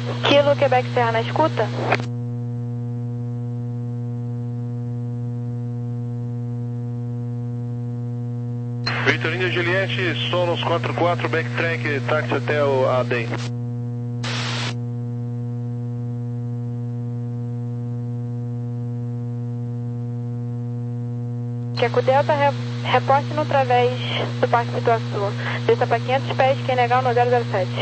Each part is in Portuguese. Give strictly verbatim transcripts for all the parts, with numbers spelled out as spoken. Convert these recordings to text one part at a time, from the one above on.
Kilo Quebec Serra na escuta. Vitorino Juliette, Sonos quatro quatro, backtrack, táxi até o A D E M. Queco Delta, re, reporte no través do Parque Pituaçu. Desça para quinhentos pés, quem negar no zero zero sete.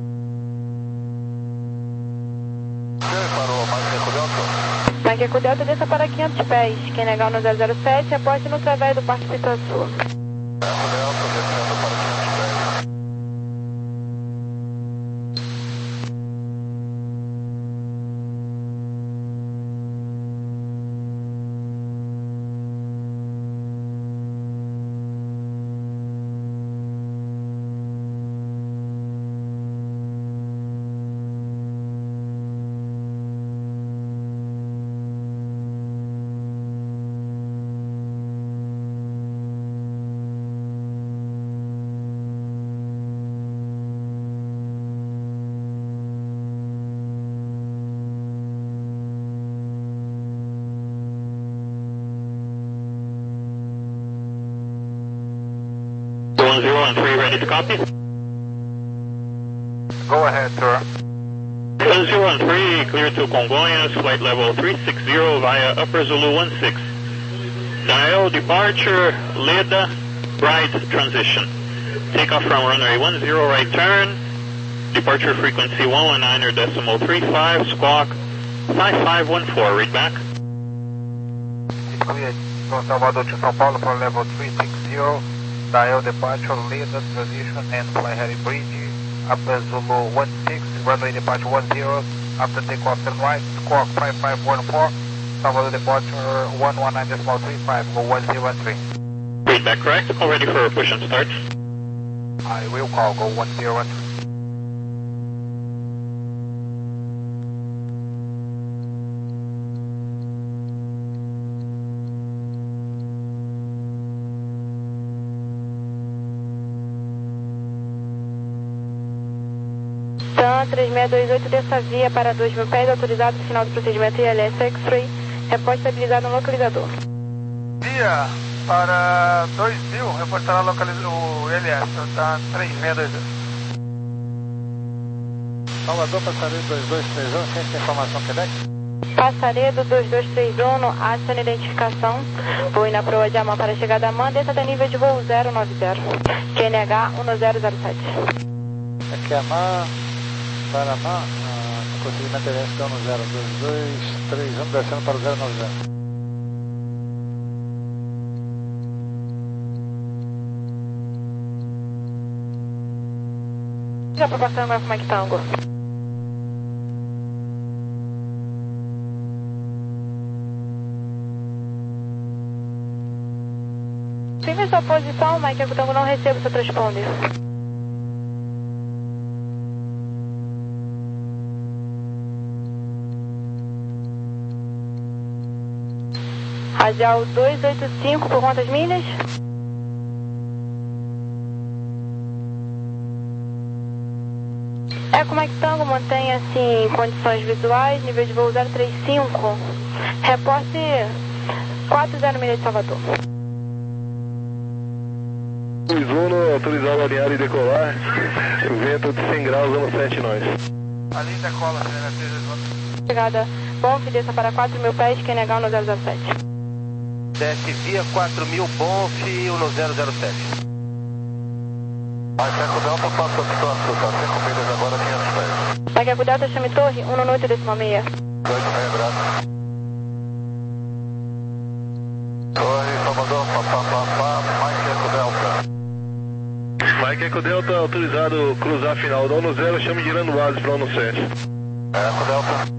Parou, mais Queco Delta? Na Queco Delta, desça para quinhentos pés, quem negar no zero zero sete, reporte no través do Parque Pituaçu. Queco Delta, descendo para quinhentos pés. one zero one three, ready to copy? Go ahead, sir. one zero one three, clear to Congonhas, flight level three six zero via Upper Zulu one six. Dial departure, Leda, right transition. Takeoff from runway one zero, right turn. Departure frequency one one nine decimal three five, squawk five five one four, read back. Clear from Salvador to São Paulo for level three six zero. Dial departure, Leda, transition and fly Harry Bridge. Upper Zulu one six, runway departure one zero. After takeoff turn right, squawk five five one four. Salvador departure one one nine decimal three five, go one zero one three. Read back correct, all ready for push and start. I will call, go one zero one three. TAM três seis dois oito, dessa via para dois mil pés, autorizado final do procedimento I L S X-Ray, reporte estabilizado no localizador. Via para dois mil, reportará o I L S, tá três seis dois oito. Salvador, passaredo dois dois três um, ciência de informação Quebec. Passaredo dois dois três um, acione identificação, voo na proa de Amã para chegada a Amã, desça até nível de voo zero nove zero, Q N H um zero zero sete. Aqui é Amã, para Amã, o procedimento I L S no zero dois dois três um, descendo para o zero nove zero. Já para passar agora como é que tá, Ango? Firme sua posição, Mike, o Tango não recebe seu transponder. Radial duzentos e oitenta e cinco, por quantas milhas? É, como é que Tango mantém assim condições visuais, nível de voo zero três cinco, reporte quatro zero milhas de Salvador. Uno, autorizado a alinhar e decolar, vento de cem graus, ano sete nós. Ali decola, Chegada, Bonf, desça para quatro mil pés, quem negar no zero zero sete. Desce via quatro mil, Bonf, no zero zero sete. Vai, Queco Delta, passa a distância, tá? cinco milhas agora, quinhentos pés. Vai, Queco Delta, chame torre, um no oito decimal seis. oito meia, graças. Torre, Salvador, papá, papá, mais Queco Delta. Mais Queco Delta, autorizado cruzar final do ano zero, chame girando base para o ano sete. Queco Delta.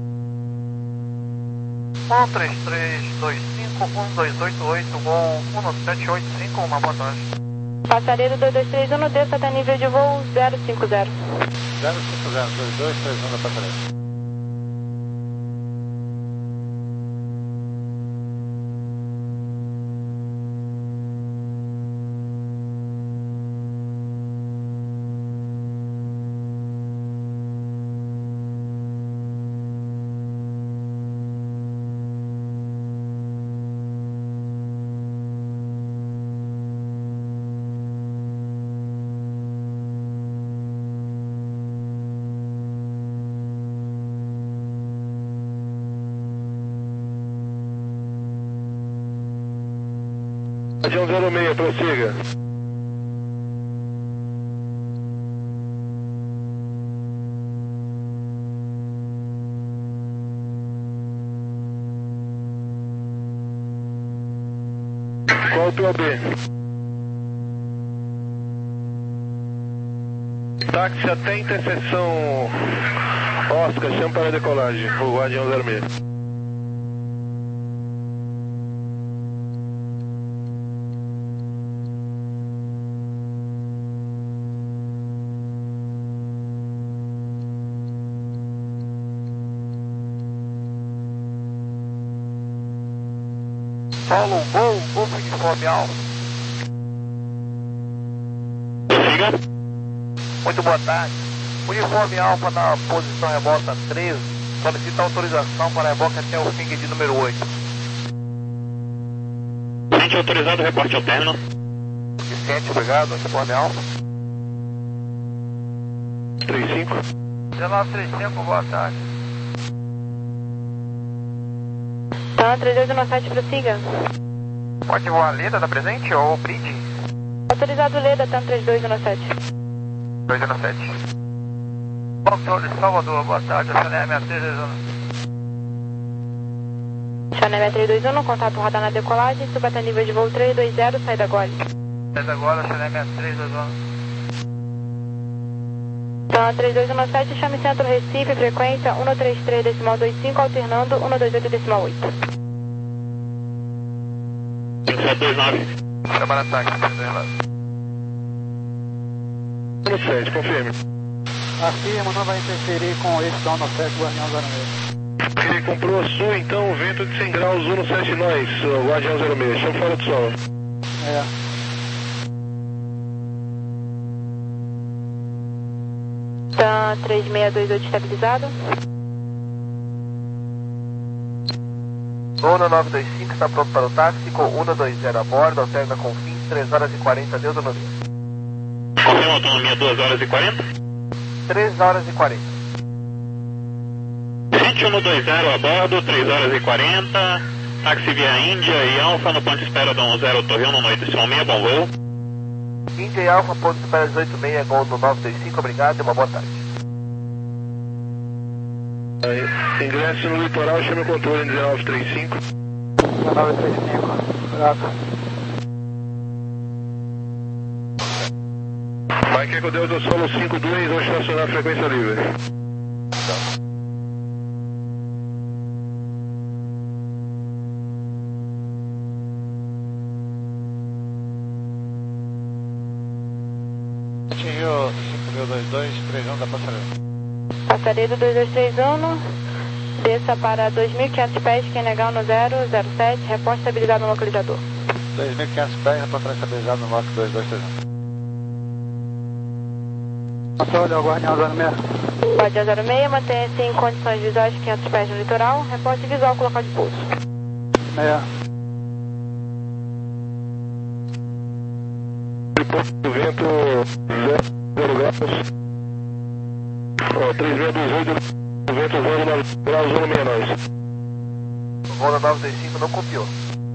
um três três dois cinco, um dois oito oito, voo um sete oito cinco, uma boa tarde. Passaredo dois dois três um, desça até nível de voo zero cinco zero. zero cinco zero, dois dois três um da passaredo. Guardião zero seis, prossiga. Qual o P O B? Táxi até interseção Oscar, chama para a decolagem, o Guardião zero seis. Paulo, voo, voo uniforme alfa. Siga. Muito boa tarde. Uniforme alfa na posição remota treze. Solicita autorização para reboque até o fim de número oito. Cliente autorizado, reporte ao término. Vicente, obrigado. Uniforme alfa. trinta e cinco. dezenove trinta e cinco, boa tarde. Tá, três dois um sete, prossiga. Pode voar a Leda, tá presente? Ou o Bridge? Autorizado Leda, tá, três dois um sete. dois um sete. Controle Salvador, boa tarde. A Chanel sessenta e três dois um. Chanel sessenta e três dois um, contato radar na decolagem, suba até nível de voo três dois zero, sai da Gole. Sai da Gole, Chanel sessenta e três dois um. Tá, três dois um sete, chame centro Recife, frequência um três três decimal dois cinco, alternando um dois oito decimal oito. cinco sete dois nove. Chama na táxi, zero sete, confirme. Afirma, não vai interferir com esse down no sete, Guardião zero seis. Ele comprou a sua, então, vento de cem graus, um sete nós, o Guardião zero seis, chama fora do sol. É. Tá, três seis dois oito estabilizado. Zona nove dois cinco está pronto para o táxi com um dois zero a bordo, alterna com fim, três horas e quarenta de autonomia. Confirma autonomia duas horas e quarenta. três horas e quarenta. Gente um dois zero a bordo, três horas e quarenta. Táxi via Índia e Alfa no ponto de espera da um zero Torreão no oito decimal seis, bom voo. Índia e Alfa, ponto de espera dezoito seis, gol do nove dois cinco, obrigado e uma boa tarde. Aí, ingresso no litoral, chame o controle em dezenove trinta e cinco. dezenove trinta e cinco, obrigado. Mike Eco Delta Solo cinco dois, vou estacionar a frequência livre. Atingiu cinco mil e vinte e dois, três um da passareira. Passaredo dois dois três um, desça para dois mil e quinhentos pés, Q N H um zero zero sete, reporte estabilizado no localizador. dois mil e quinhentos pés, reportagem estabilizado no lote dois dois três um. Controle, o Guardião zero seis. Guardião zero seis, mantenha-se em condições visuais quinhentos pés no litoral, reporte visual com local de pouso. seis. O vento zero graus. Ó, três seis dois oito, o vento zero nove graus, zero seis nós. O voo da nove dois cinco não copiou.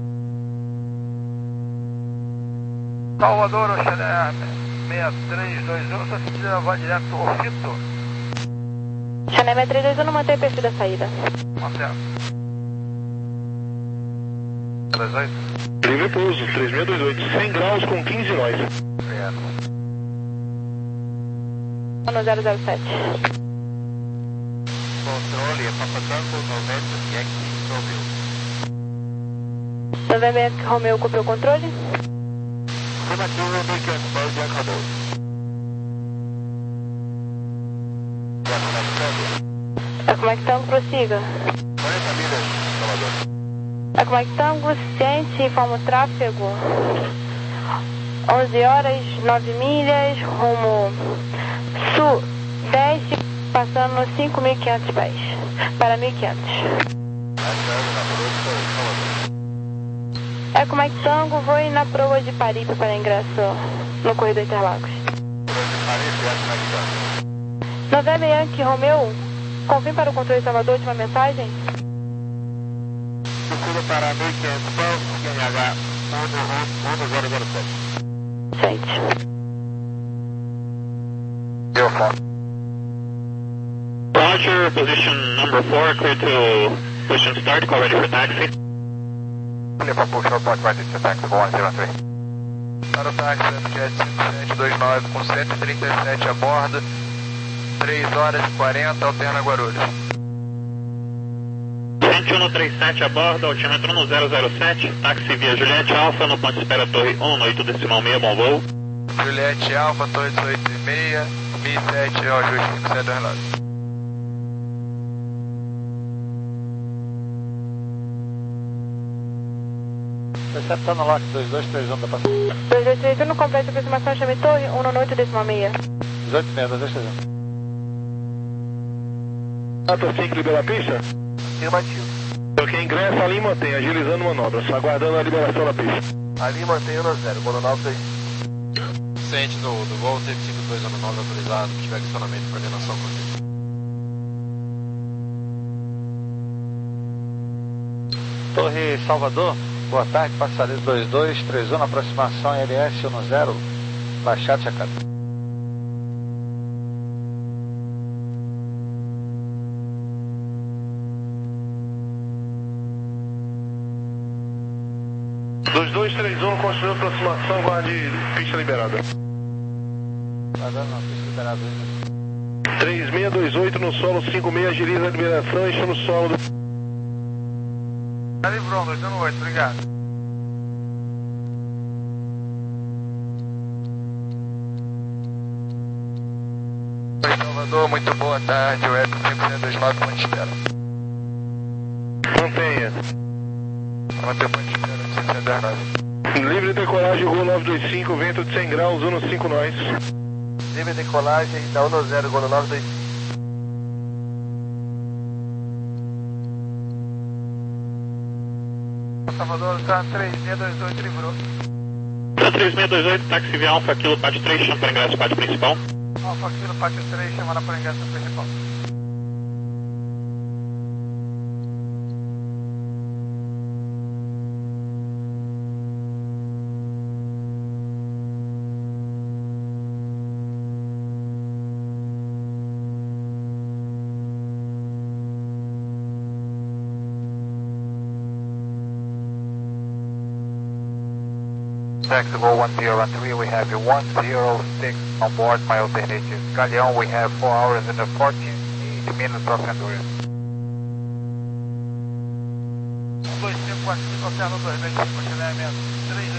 Salvador, o Chanel sessenta e três dois um, sua seguida vai direto ao Fito. Chanel sessenta e três dois um, mantém o perfil da saída. Marcelo. dois oito. Livre pouso, três seis dois oito, cem graus com quinze nós. Obrigado. um zero zero sete. Controle, é Papa Tango, noventa, Yankee, Romeo. Novembro Yankee Romeo, copiou o controle. Afirmativo, mil e quinhentos pés, Yankee Romeo. Ecomectango, prossiga. quarenta milhas, Salvador. Ecomectango, ciente, informa o tráfego. onze horas, nove milhas, rumo sul, dez, passando cinco mil e quinhentos pés, para mil e quinhentos. Ecomectango, voe na proa de Paripe para ingresso no corredor Interlagos. Novembro Yankee Romeo, confirme para o controle Salvador, última mensagem. Procura para mil e quinhentos pés, Q N H um zero zero sete. Sente. Zero four. Roger, position number four, clear to position start, call ready for taxi. Clear for push, report ready to taxi one zero three. Para o táxi, Jet cinco sete dois nove com cento e trinta e sete a bordo, três horas e quarenta, alterna Guarulhos. cento e um no trinta e sete a bordo, altímetro no zero zero sete, táxi via Juliette Alfa, no ponto de espera Torre um, no oito decimal seis, bom voo. Juliette Alfa, Torre dezoito e meia, mil e sete, ó, ajuste cinco sete dois nove. Recepta no lock dois dois três um da passagem. dois dois três um no complexo de aproximação, chame Torre um no oito decimal seis. dezoito e meia, dois dois três um. Nota cinco, libera a pista? Afirmativo. Quem ingressa ali mantém, agilizando manobras, aguardando a liberação da pista. Ali mantém um zero, Mono nove dois. Ciente do, do voo, teve cinco dois ano nove autorizado, que tiver questionamento de coordenação comigo. Torre Salvador, boa tarde, passageiro dois dois três um na aproximação L S um zero, baixado checado. dois dois três um, construiu aproximação, guarde pista liberada. Guardando na pista liberada. três seis dois oito no solo, cinco seis, agiliza a liberação, enche no solo. Calibrão, dois zero oito, obrigado. Oi, Salvador, muito boa tarde, o Web cinco zero dois nove, ponto de espera. Mantenha. Manter ponto de espera, cinco zero dois nove. Livre decolagem, Gol nove dois cinco, vento de cem graus, um no cinco nós. Livre decolagem, da um zero, Gol nove dois cinco. Salvador, tá três seis dois oito, livrou. Tá três seis dois oito, táxi via Alfa, Kilo, pátio três, chama para ingresso, pátio principal. Alfa, Kilo, pátio três, chamando para ingresso principal. Taxi Go one zero one three, we have you one zero six on board, my alternative. Galeão, we have four hours and fourteen minutes of endurance. dois cinco quatro cinco, alterno dois, vem com alinhamento, três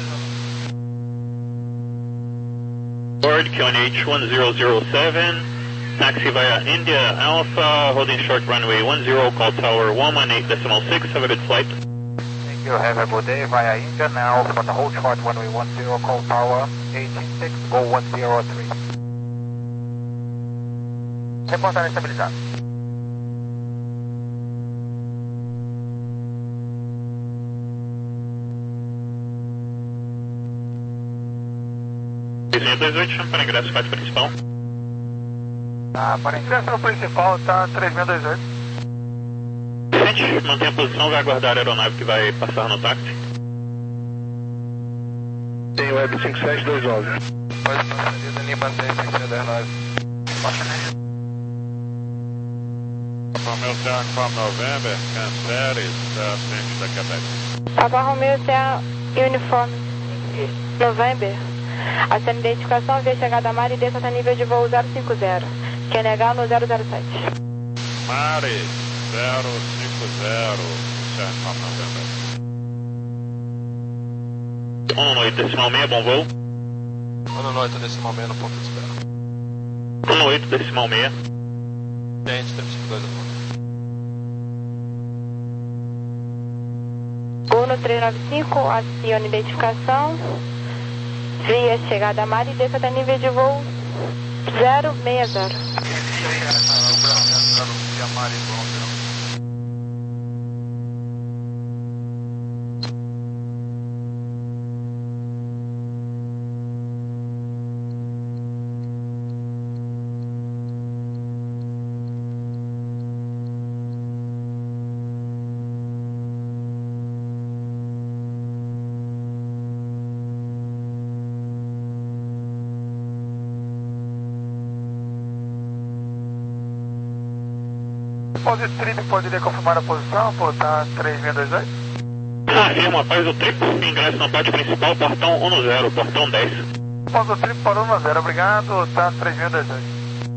dois um. Board, Q N H one zero zero seven, taxi via India Alpha, holding short runway one zero, call tower one one eight decimal six, have a good flight. Thank you, have a good day via India now for the hold short runway one zero, call tower eighteen six, go one zero three. Reportagem estabilizada. três seis dois oito, chama para ingresso, pátio principal. Ah, para ingresso no principal, tá três seis dois oito. Gente, mantenha a posição, vai aguardar a aeronave que vai passar no táxi. Tem Web cinco sete dois nove. Pode passar ali, linha mantém cinco sete dois nove. Baixa ali. Romeo Sierra from November, cancele, está frente da cadeia. Papa Romeo Sierra Uniforme November. Acende identificação via chegada Mari e desça até nível de voo zero cinco zero. Q N H no zero zero sete. Mari, zero cinco zero, Sierra from November. um no oito decimal seis, bom voo. um no oito decimal seis no ponto de espera. um no oito decimal seis. Ciente, temos cinco dois ano. Uno três nove cinco, acione identificação via chegada Mari e desça até nível de voo zero seis zero. Pode trip, poderia confirmar a posição, portar três seis dois dois? Afirma, após o trip, ingresso na parte principal, portão um zero, portão dez. Após o trip, para um zero, obrigado, tá três seis dois dois.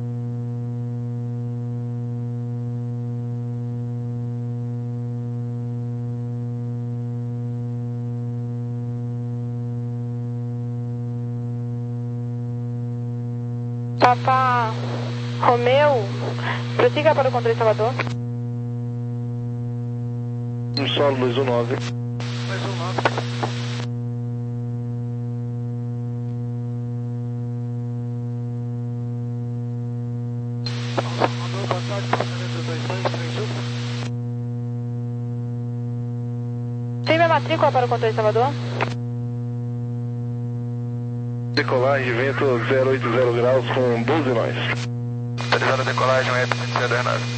Papa Romeu, prossiga para o controle Salvador. Um solo dois um nove. dois um nove. Salvador, boa tarde, passageiro dois dois três um. Firme a matrícula para o controle Salvador. Decolagem, vento zero oito zero graus com doze nós. Autorizado a decolagem, F cento e dois nove.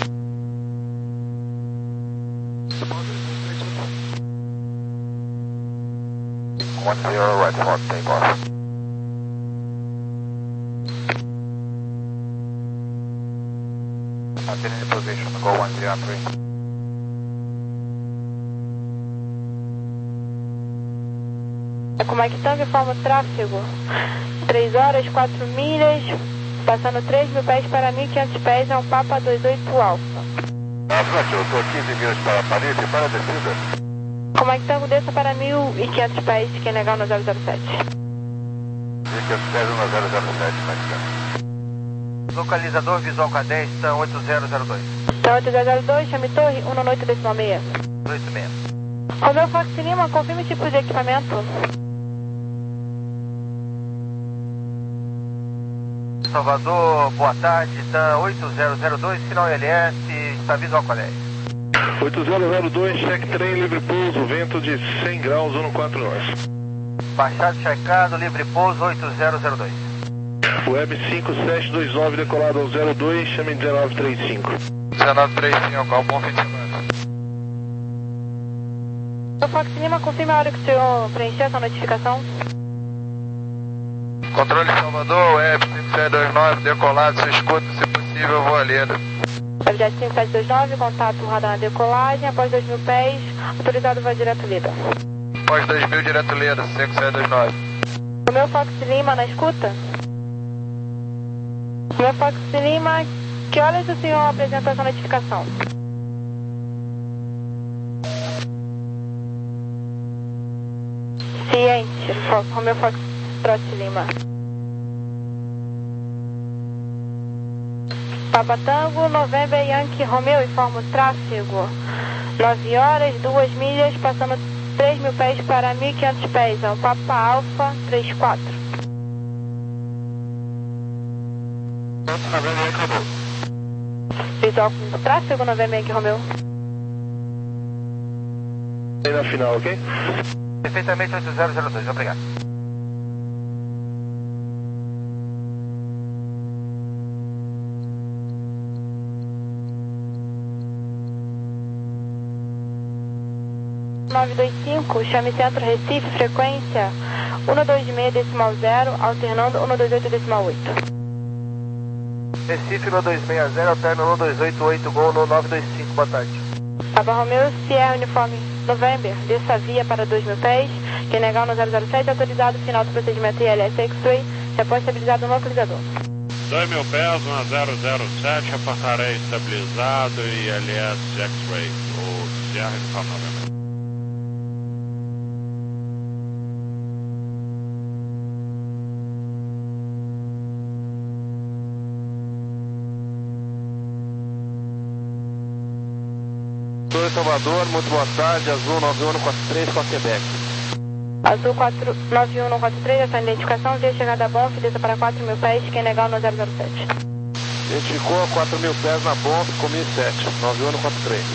one zero, right for takeoff. Continue in position, go one zero three. Comactang informa o tráfego. três horas, quatro milhas, passando três mil pés para mil e quinhentos pés, é um Papa vinte e oito Alfa. Afirmativo, eu estou quinze milhas para Paris e para a descida. Comactang desça para mil e quinhentos pés, que é legal no zero zero sete. mil e quinhentos pés no zero zero sete, mais localizador visual K dez, TAM oito zero zero dois. TAM oito zero zero dois, chame torre, um nove oito decimal seis. oito seis. Romeu Fox Lima, confirme o tipo de equipamento. Salvador, boa tarde, TAM oito zero zero dois, sinal L S, está visual K dez. oito zero zero dois, check trem, livre pouso, vento de cem graus, um quatro nós. Baixado, checado, livre pouso, oito zero zero dois. Web cinco sete dois nove, decolado ao zero dois, chame dezenove trinta e cinco. dezenove trinta e cinco, bom fim de semana. O Fox Lima, confirme a hora que o senhor preencheu essa notificação. Controle Salvador, Web cinco sete dois nove, decolado, se escuta, se possível, vou ali. Webjet cinco sete dois nove, contato radar na decolagem, após dois mil pés, autorizado vai direto Lida. Após dois mil, direto Lida, cinco sete dois nove. Romeu Fox Lima, na escuta? Romeu Fox Lima, que horas o senhor apresentou essa notificação? Ciente, Romeu Fox Lima. Papa Tango, November Yankee Romeu, informa o tráfego. nove horas, duas milhas, passando três mil pés para mil e quinhentos pés. É um Papa Alfa trinta e quatro. November Yankee Romeu. Visual com tráfego, November Yankee Romeu. Aí na final, ok? Perfeitamente, oito zero zero dois, obrigado. nove dois cinco, chame Centro Recife, frequência um dois seis decimal zero, alternando um dois oito decimal oito. Recife um dois seis zero, alterna um dois oito oito, gol no nove dois cinco, boa tarde. Papa Romeu, Sierra Uniforme November, desça via para dois mil pés, que é legal no zero zero sete, autorizado, final do procedimento I L S X-Ray, já estabilizado no localizador. dois mil pés, um zero zero sete, aportarei estabilizado e I L S X-Ray, o Sierra Uniforme November. Salvador, muito boa tarde, Azul nove um um quatro três para Quebec. Azul quatro nove um um quatro três, essa identificação, via chegada bom, desça para quatro mil pés, que é legal no zero zero sete. Identificou quatro mil pés na bomba, com mil e sete, nove um um quatro três.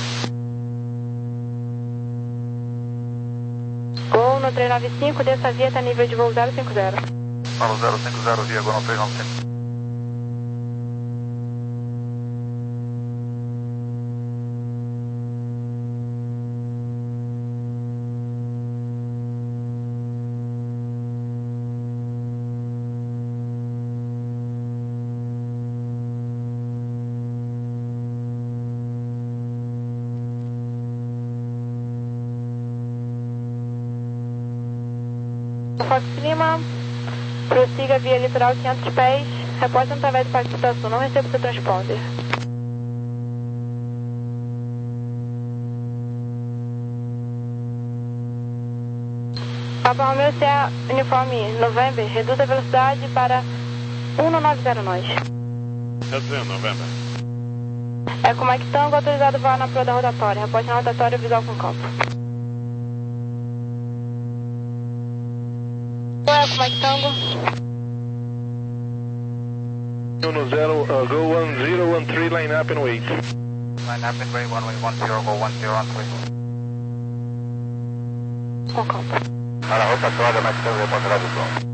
Gol no três nove cinco, desça via, está nível de voo zero cinco zero. Fala zero cinco zero, via, gol no três nove cinco. Fox Lima, prossiga via litoral quinhentos pés, reporte através do Parque Sul, não recebo seu transponder. Papa Romeo Sierra Uniforme November, reduz a velocidade para um nove zero nós. Reduzindo, November. Eco Mike Tango, autorizado a voar na proa da rotatória. Reporte na rotatória visual com campo. Eco Mike Tango. um zero, uh, go one zero one three, line up and wait. Line up and wait, one way one zero, go one zero on three. Com campo. Para a rotatória, Mike Tango, reporte lá do som.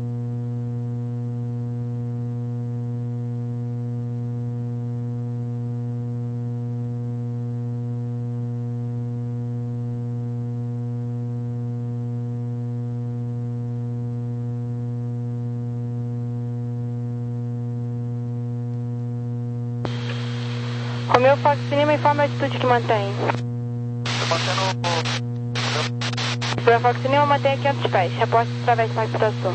Romeo Fox Lima, informe a altitude que mantém. Estou mantendo Romeo Fox Lima, mantém quinhentos pés. Reporte através do Parque Sul.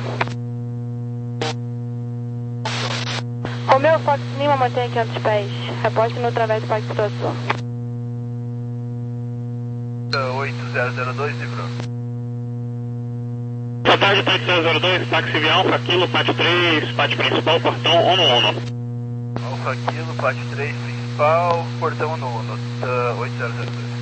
Romeo Fox Lima, mantém quinhentos pés. Reporte no através do Parque Sul. oito zero zero dois, Libro. Boa tarde, táxi zero zero dois, táxi via Alfa Kilo, P A T três, P A T principal, portão um um. Alfa Kilo, P A T três, principal, portão no uh, oito zero zero dois.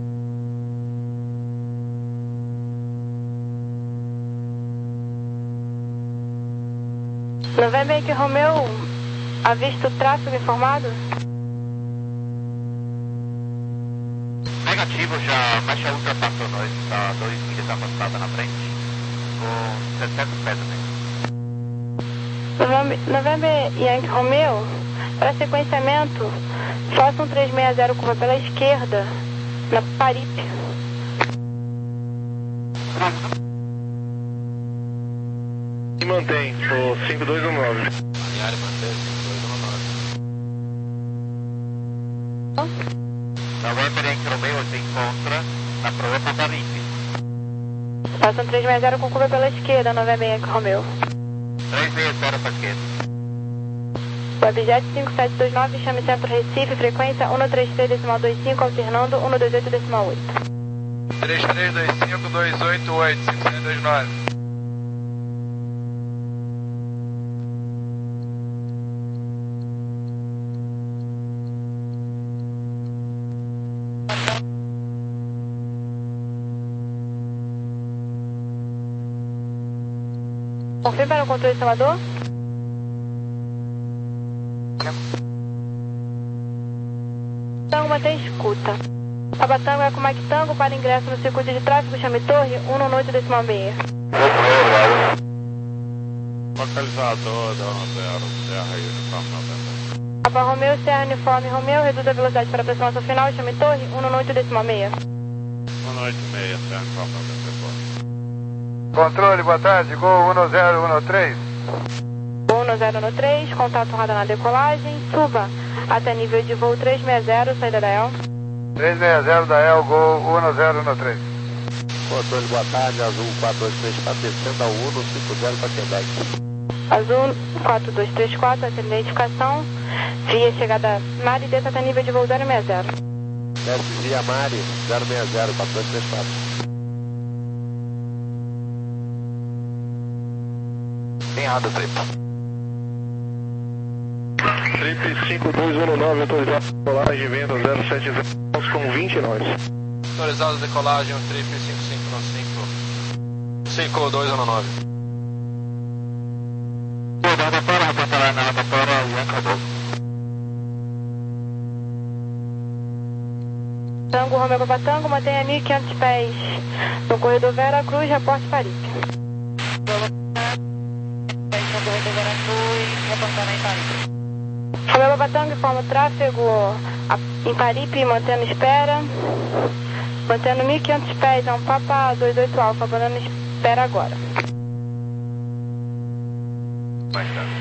November que Romeo, avista o tráfego informado? Negativo, já a faixa ultrapassou nós, está dois milhas afastada na frente, com dezessete pés também. November Yankee Romeo, para sequenciamento, faça um três seis zero curva pela esquerda, na Paripe. E mantém o cinco dois um nove. Diário mantém cinco dois um nove. November Yankee Romeo se encontra na proa para Paripe. Faça um três seis zero com curva pela esquerda, November Yankee Romeo. três seis zero para a esquerda. Webjet cinco sete dois nove, chame Centro Recife, frequência um três três decimal dois cinco, alternando um dois oito decimal oito. três três dois cinco dois oito oito, cinco sete dois nove. Confirme para o controle de Salvador. Tango mantém escuta. Abatango é com Mike Tango para ingresso no circuito de tráfego, chame Torre um oito decimal seis. Localizador da zero, Serra e Uniforme November. Papa Romeo, Serra Uniforme Romeo, reduz a velocidade para a aproximação final, chame Torre um oito decimal seis. um oito seis, Serra Uniforme November. Controle, boa tarde, Gol um zero um três. um zero um três, contato radar na decolagem, suba até nível de voo três seis zero, saída da E L. três seis zero da E L, Gol um zero um três. Controle, boa tarde, Azul quatro dois três quatro, descendo ao Uno cinco zero para Quebec. Azul quatro dois três quatro, essa identificação, via chegada Mari, desça até nível de voo zero seis zero. Desce via Mari, zero seis zero, quatro dois três quatro. Tem errado, Trip. Trip cinco dois um nove, autorizado decolagem, venda zero sete zero com vinte nós. Autorizado decolagem, trip cinco cinco cinco cinco dois um nove. Rotatória, rotatória, na rotatória, Yankee Romeo. Tango Romeo Papa Tango, mantenha mil e quinhentos pés no corredor Vera Cruz, reporte Paripe. Romeo Papa Tango informa o tráfego em Paripe, mantendo espera. Mantendo mil e quinhentos pés, é um Papa dois oito Alfa, abandonando espera agora. Mais tarde.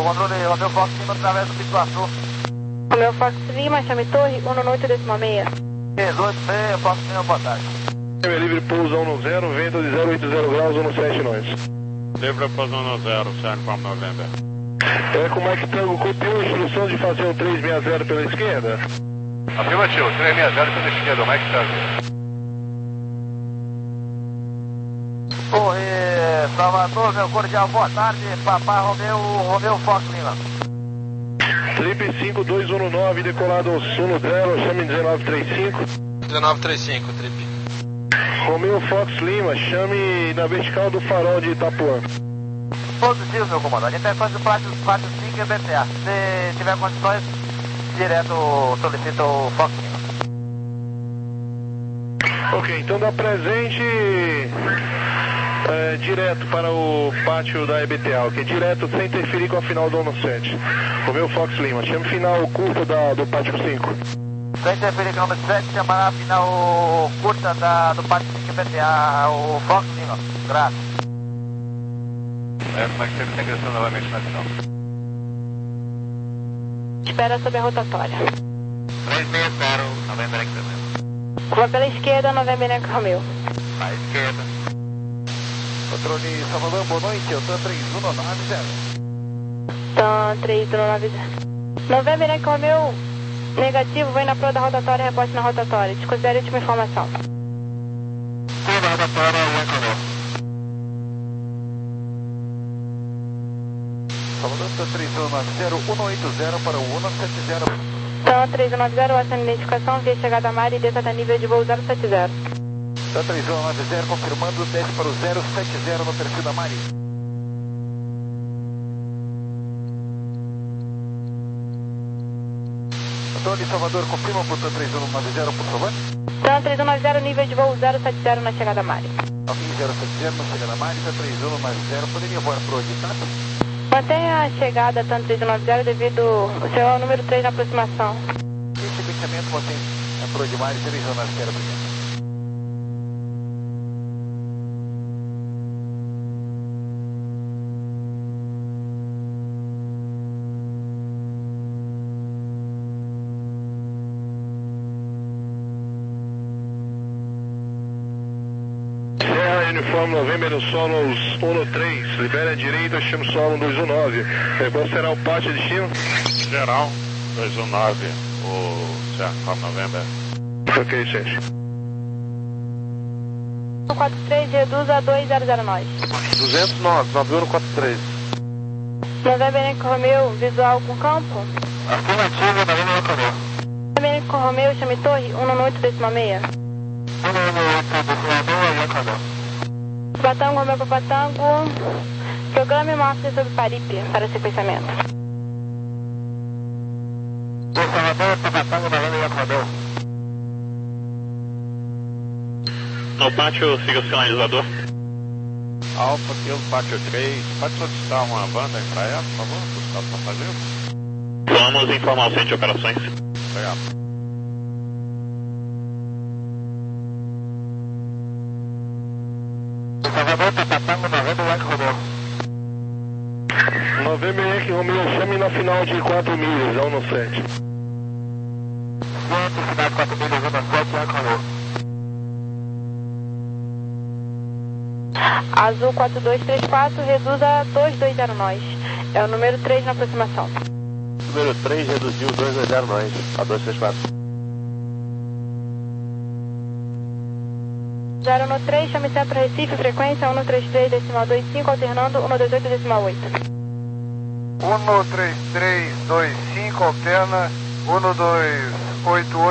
controle Romeu Fox Lima através do Pico Açu. Romeu Fox Lima, chame torre, um no oito décimo seis. dezoito seis, Fox Lima, boa tarde. É livre pouso um no zero, vento de zero oito zero graus, um no sete nós. Livre pouso um no zero, Sérgio Palma November. É com o Mike Tango, copiou a instrução de fazer um três seis zero pela esquerda? Afirmativo, três seis zero pela esquerda, Mike Tango. Torre Salvador, meu cordial, boa tarde, Papai Romeu, Romeu Fox Lima. Trip cinco dois um nove, decolado um no zero, chame dezenove trinta e cinco. dezenove trinta e cinco, Trip. Romeu Fox Lima, chame na vertical do farol de Itapuã. Positivo, meu comandante, interface do Pátio cinco e B T A. Se tiver condições, direto solicito o Fox Lima. Ok, então dá presente é, direto para o pátio da E B T A, ok? Direto sem interferir com a final do ano sete. Romeu Fox Lima, chame final curta da, do pátio cinco. Sem interferir com o número sete, chamará a final curta da, do pátio cinco e B T A, o Fox Lima. Graças. É, como é que você está ingressando novamente na final? Espera sob a rotatória. três seis zero, November X Romeo. Curva pela esquerda, November Yankee Romeo. À esquerda. Controle Salvador, boa noite, eu estou três um nove zero. Então, três um nove zero. November Yankee Romeo, negativo, vem na proa da rotatória, reporte na rotatória. Desconsidere a última informação. Proa da rotatória, Yankee Romeo. Salvador, estou três um nove zero, um oito zero para o um sete zero. Então, três um nove zero, ação de identificação, via chegada a Mari e desata nível de voo zero sete zero. Então, três um nove zero, confirmando, desce para o zero sete zero no perfil da Mari. Controle Salvador, confirma o portão três um nove zero, por favor. Então, três um nove zero, nível de voo zero sete zero na chegada a Mari. Ok, zero sete zero na chegada a Mari, então três um nove zero, poderia voar para o Oditato? Mantenha a chegada, tanto três um nove zero, devido o seu é o número três na aproximação. Esse sequenciamento mantém a proa de Mari, três um nove zero, primeiro. Uniforme November no solo um no três, libera a direita, chama solo dois um nove. É, qual será o pátio de destino? Geral, dois um nove, o Sérgio Palma November. Ok, Sérgio. quatro três, reduz a dois zero zero nós. duzentos e nove, nove um quatro três. November Yankee Romeo, visual com campo. Afirmativo, November Yankee Romeo. November Yankee Romeo, chame torre, um no oito décimo seis. um no oito décimo seis, Yankee Romeo. Papatango, Romeu Papatango, programe master sobre Paripe para sequenciamento. Salvador, Papatango, November Yankee Romeo. No pátio, siga o sinalizador. Alfa, pelo pátio três, pode solicitar uma banda para ela, por favor, para os caras estão fazendo? Vamos informar o centro de operações. Obrigado. Salvador, Papatango, November Yankee Romeo. November Yankee Romeo, chame na final de quatro milhas, um no sete. Centro, final de quatro milhas, um no sete, Yankee Romeo. Azul quatro dois três quatro, reduz a dois dois zero nós. É o número três na aproximação. Número três, reduziu dois dois zero nós, a dois três quatro. zero no três, chame centro Recife, frequência um no três três decimal dois cinco, alternando um no dois oito decimal oito. um no três três dois cinco, alterna um no dois oito oito.